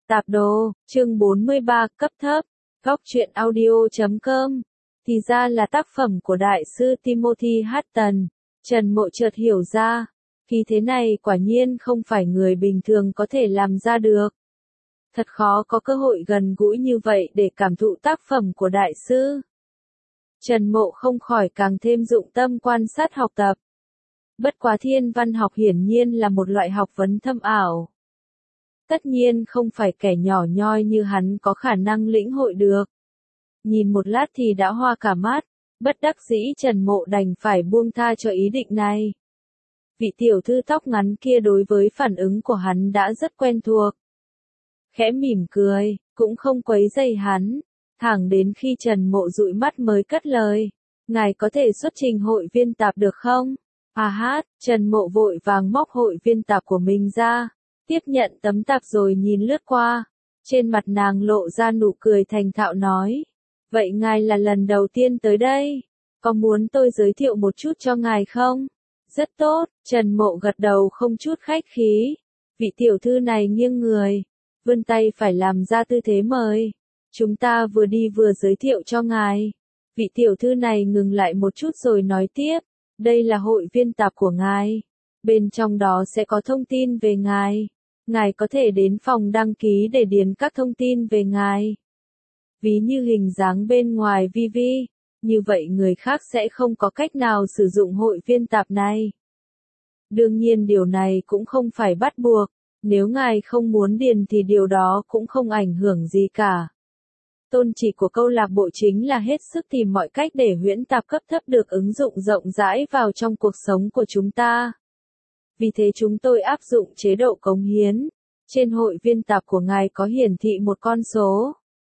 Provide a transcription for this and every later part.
Tạp đồ, chương 43, cấp thấp, góc truyện audio.com. Thì ra là tác phẩm của đại sư Timothy Hutton. Trần Mộ chợt hiểu ra, khi thế này quả nhiên không phải người bình thường có thể làm ra được. Thật khó có cơ hội gần gũi như vậy để cảm thụ tác phẩm của đại sư. Trần Mộ không khỏi càng thêm dụng tâm quan sát học tập. Bất quá thiên văn học hiển nhiên là một loại học vấn thâm ảo. Tất nhiên không phải kẻ nhỏ nhoi như hắn có khả năng lĩnh hội được. Nhìn một lát thì đã hoa cả mắt, bất đắc dĩ Trần Mộ đành phải buông tha cho ý định này. Vị tiểu thư tóc ngắn kia đối với phản ứng của hắn đã rất quen thuộc. Khẽ mỉm cười, cũng không quấy rầy hắn, thẳng đến khi Trần Mộ dụi mắt mới cất lời. Ngài có thể xuất trình hội viên tạp được không? Trần Mộ vội vàng móc hội viên tạp của mình ra, tiếp nhận tấm tạp rồi nhìn lướt qua. Trên mặt nàng lộ ra nụ cười thành thạo nói. Vậy ngài là lần đầu tiên tới đây, có muốn tôi giới thiệu một chút cho ngài không? Rất tốt, Trần Mộ gật đầu không chút khách khí. Vị tiểu thư này nghiêng người, vươn tay phải làm ra tư thế mời. Chúng ta vừa đi vừa giới thiệu cho ngài. Vị tiểu thư này ngừng lại một chút rồi nói tiếp. Đây là hội viên tạp của ngài. Bên trong đó sẽ có thông tin về ngài. Ngài có thể đến phòng đăng ký để điền các thông tin về ngài. Ví như hình dáng bên ngoài VV, như vậy người khác sẽ không có cách nào sử dụng hội viên tạp này. Đương nhiên điều này cũng không phải bắt buộc, nếu ngài không muốn điền thì điều đó cũng không ảnh hưởng gì cả. Tôn chỉ của câu lạc bộ chính là hết sức tìm mọi cách để huyễn tạp cấp thấp được ứng dụng rộng rãi vào trong cuộc sống của chúng ta. Vì thế chúng tôi áp dụng chế độ cống hiến. Trên hội viên tạp của ngài có hiển thị một con số.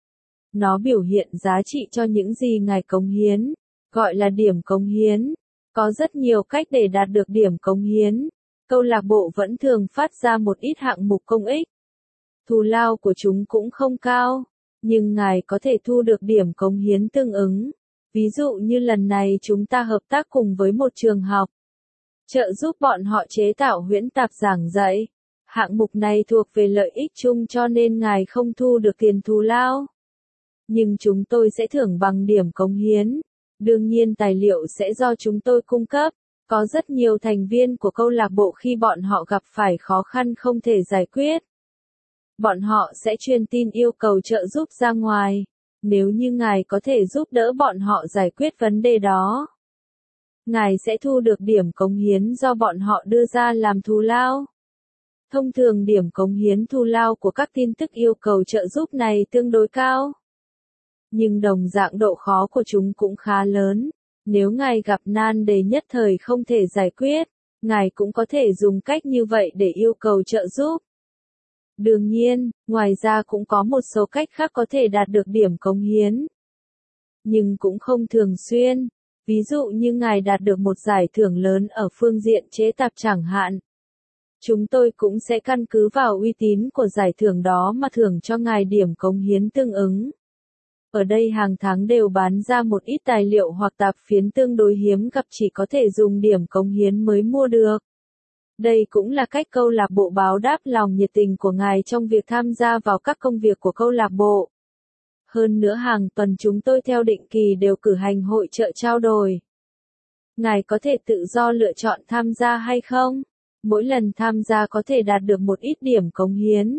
Nó biểu hiện giá trị cho những gì ngài cống hiến, gọi là điểm cống hiến. Có rất nhiều cách để đạt được điểm cống hiến. Câu lạc bộ vẫn thường phát ra một ít hạng mục công ích. Thù lao của chúng cũng không cao, nhưng ngài có thể thu được điểm cống hiến tương ứng. Ví dụ như lần này chúng ta hợp tác cùng với một trường học, trợ giúp bọn họ chế tạo huyễn tạp giảng dạy. Hạng mục này thuộc về lợi ích chung cho nên ngài không thu được tiền thù lao. Nhưng chúng tôi sẽ thưởng bằng điểm cống hiến. Đương nhiên tài liệu sẽ do chúng tôi cung cấp. Có rất nhiều thành viên của câu lạc bộ khi bọn họ gặp phải khó khăn không thể giải quyết. Bọn họ sẽ truyền tin yêu cầu trợ giúp ra ngoài. Nếu như ngài có thể giúp đỡ bọn họ giải quyết vấn đề đó, ngài sẽ thu được điểm cống hiến do bọn họ đưa ra làm thù lao. Thông thường điểm cống hiến thù lao của các tin tức yêu cầu trợ giúp này tương đối cao. Nhưng đồng dạng độ khó của chúng cũng khá lớn. Nếu ngài gặp nan đề nhất thời không thể giải quyết, ngài cũng có thể dùng cách như vậy để yêu cầu trợ giúp. Đương nhiên, ngoài ra cũng có một số cách khác có thể đạt được điểm cống hiến. Nhưng cũng không thường xuyên. Ví dụ như ngài đạt được một giải thưởng lớn ở phương diện chế tạp chẳng hạn. Chúng tôi cũng sẽ căn cứ vào uy tín của giải thưởng đó mà thưởng cho ngài điểm cống hiến tương ứng. Ở đây hàng tháng đều bán ra một ít tài liệu hoặc tạp phiến tương đối hiếm gặp chỉ có thể dùng điểm cống hiến mới mua được. Đây cũng là cách câu lạc bộ báo đáp lòng nhiệt tình của ngài trong việc tham gia vào các công việc của câu lạc bộ. Hơn nữa hàng tuần chúng tôi theo định kỳ đều cử hành hội chợ trao đổi. Ngài có thể tự do lựa chọn tham gia hay không? Mỗi lần tham gia có thể đạt được một ít điểm cống hiến.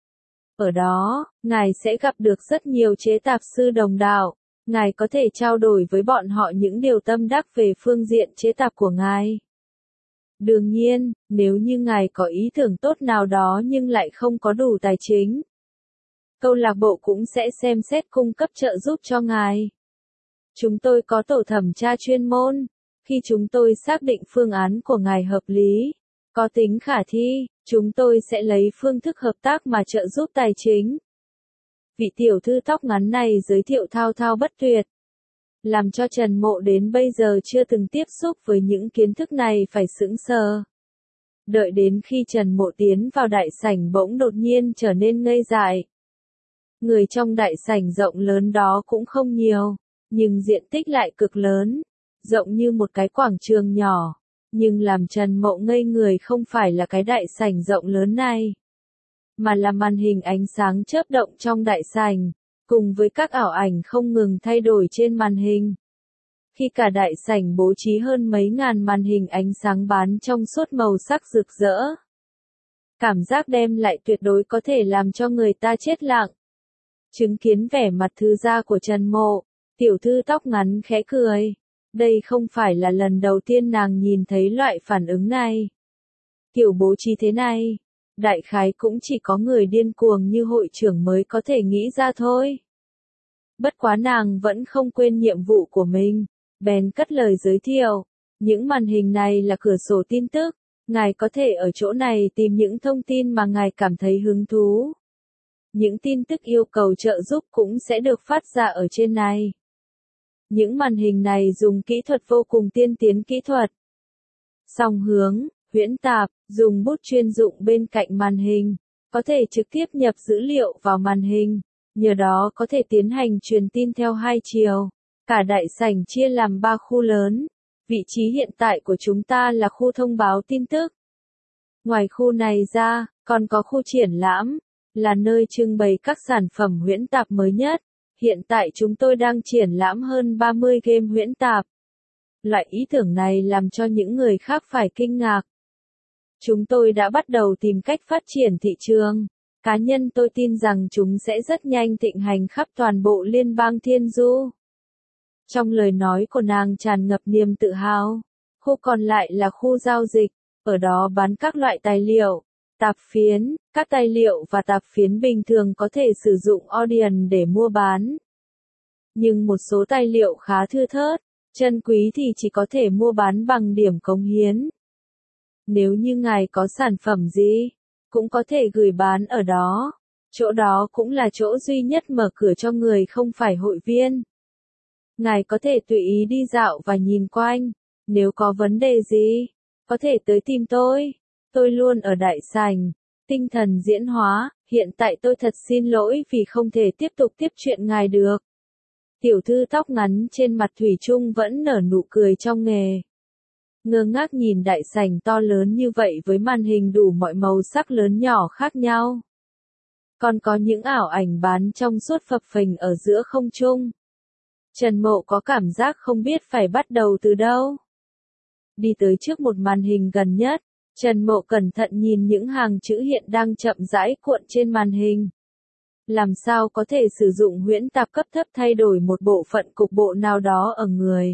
Ở đó, ngài sẽ gặp được rất nhiều chế tạp sư đồng đạo. Ngài có thể trao đổi với bọn họ những điều tâm đắc về phương diện chế tạp của ngài. Đương nhiên, nếu như ngài có ý tưởng tốt nào đó nhưng lại không có đủ tài chính, câu lạc bộ cũng sẽ xem xét cung cấp trợ giúp cho ngài. Chúng tôi có tổ thẩm tra chuyên môn. Khi chúng tôi xác định phương án của ngài hợp lý, có tính khả thi, chúng tôi sẽ lấy phương thức hợp tác mà trợ giúp tài chính. Vị tiểu thư tóc ngắn này giới thiệu thao thao bất tuyệt, làm cho Trần Mộ đến bây giờ chưa từng tiếp xúc với những kiến thức này phải sững sờ. Đợi đến khi Trần Mộ tiến vào đại sảnh bỗng đột nhiên trở nên ngây dại. Người trong đại sảnh rộng lớn đó cũng không nhiều, nhưng diện tích lại cực lớn, rộng như một cái quảng trường nhỏ. Nhưng làm Trần Mộ ngây người không phải là cái đại sảnh rộng lớn này, mà là màn hình ánh sáng chớp động trong đại sảnh, cùng với các ảo ảnh không ngừng thay đổi trên màn hình. Khi cả đại sảnh bố trí hơn mấy ngàn màn hình ánh sáng bán trong suốt màu sắc rực rỡ. Cảm giác đem lại tuyệt đối có thể làm cho người ta chết lặng. Chứng kiến vẻ mặt thư gia của Trần Mộ, tiểu thư tóc ngắn khẽ cười. Đây không phải là lần đầu tiên nàng nhìn thấy loại phản ứng này. Kiểu bố trí thế này, đại khái cũng chỉ có người điên cuồng như hội trưởng mới có thể nghĩ ra thôi. Bất quá nàng vẫn không quên nhiệm vụ của mình, bèn cất lời giới thiệu. Những màn hình này là cửa sổ tin tức, ngài có thể ở chỗ này tìm những thông tin mà ngài cảm thấy hứng thú. Những tin tức yêu cầu trợ giúp cũng sẽ được phát ra ở trên này. Những màn hình này dùng kỹ thuật vô cùng tiên tiến kỹ thuật. Song hướng, huyễn tạp, dùng bút chuyên dụng bên cạnh màn hình, có thể trực tiếp nhập dữ liệu vào màn hình, nhờ đó có thể tiến hành truyền tin theo hai chiều. Cả đại sảnh chia làm 3 khu lớn. Vị trí hiện tại của chúng ta là khu thông báo tin tức. Ngoài khu này ra, còn có khu triển lãm, là nơi trưng bày các sản phẩm huyễn tạp mới nhất. Hiện tại chúng tôi đang triển lãm hơn 30 game huyễn tạp. Loại ý tưởng này làm cho những người khác phải kinh ngạc. Chúng tôi đã bắt đầu tìm cách phát triển thị trường. Cá nhân tôi tin rằng chúng sẽ rất nhanh thịnh hành khắp toàn bộ liên bang Thiên Du. Trong lời nói của nàng tràn ngập niềm tự hào. Khu còn lại là khu giao dịch, ở đó bán các loại tài liệu, tạp phiến, các tài liệu và tạp phiến bình thường có thể sử dụng Audience để mua bán. Nhưng một số tài liệu khá thưa thớt, chân quý thì chỉ có thể mua bán bằng điểm cống hiến. Nếu như ngài có sản phẩm gì, cũng có thể gửi bán ở đó. Chỗ đó cũng là chỗ duy nhất mở cửa cho người không phải hội viên. Ngài có thể tùy ý đi dạo và nhìn quanh. Nếu có vấn đề gì, có thể tới tìm tôi. Tôi luôn ở đại sảnh. Tinh thần diễn hóa, hiện tại tôi thật xin lỗi vì không thể tiếp tục tiếp chuyện ngài được. Tiểu thư tóc ngắn trên mặt thủy chung vẫn nở nụ cười trong nghề. Ngơ ngác nhìn đại sảnh to lớn như vậy với màn hình đủ mọi màu sắc lớn nhỏ khác nhau. Còn có những ảo ảnh bán trong suốt phập phình ở giữa không trung. Trần Mộ có cảm giác không biết phải bắt đầu từ đâu. Đi tới trước một màn hình gần nhất, Trần Mộ cẩn thận nhìn những hàng chữ hiện đang chậm rãi cuộn trên màn hình. Làm sao có thể sử dụng huyễn tạp cấp thấp thay đổi một bộ phận cục bộ nào đó ở người?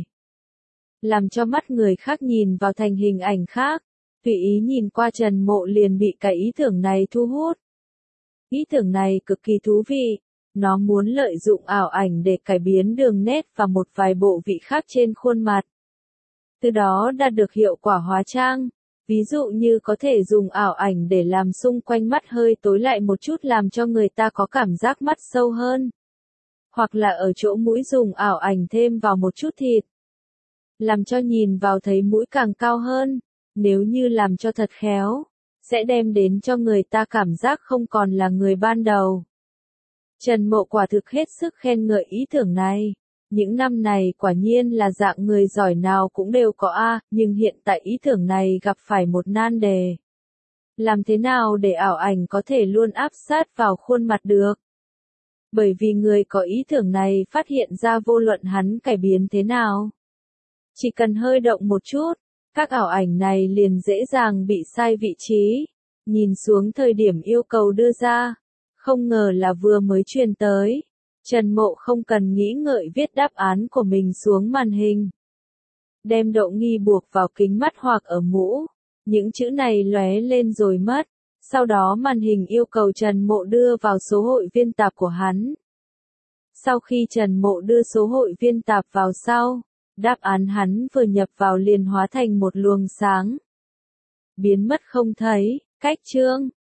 Làm cho mắt người khác nhìn vào thành hình ảnh khác, tùy ý nhìn qua Trần Mộ liền bị cái ý tưởng này thu hút. Ý tưởng này cực kỳ thú vị, nó muốn lợi dụng ảo ảnh để cải biến đường nét và một vài bộ vị khác trên khuôn mặt. Từ đó đạt được hiệu quả hóa trang, ví dụ như có thể dùng ảo ảnh để làm xung quanh mắt hơi tối lại một chút làm cho người ta có cảm giác mắt sâu hơn. Hoặc là ở chỗ mũi dùng ảo ảnh thêm vào một chút thịt. Làm cho nhìn vào thấy mũi càng cao hơn, nếu như làm cho thật khéo, sẽ đem đến cho người ta cảm giác không còn là người ban đầu. Trần Mộ quả thực hết sức khen ngợi ý tưởng này. Những năm này quả nhiên là dạng người giỏi nào cũng đều có nhưng hiện tại ý tưởng này gặp phải một nan đề. Làm thế nào để ảo ảnh có thể luôn áp sát vào khuôn mặt được? Bởi vì người có ý tưởng này phát hiện ra vô luận hắn cải biến thế nào. Chỉ cần hơi động một chút, các ảo ảnh này liền dễ dàng bị sai vị trí. Nhìn xuống thời điểm yêu cầu đưa ra, không ngờ là vừa mới truyền tới. Trần Mộ không cần nghĩ ngợi viết đáp án của mình xuống màn hình. Đem độ nghi buộc vào kính mắt hoặc ở mũ. Những chữ này lóe lên rồi mất. Sau đó màn hình yêu cầu Trần Mộ đưa vào số hội viên tạp của hắn. Sau khi Trần Mộ đưa số hội viên tạp vào sau, đáp án hắn vừa nhập vào liền hóa thành một luồng sáng. Biến mất không thấy, cách chương.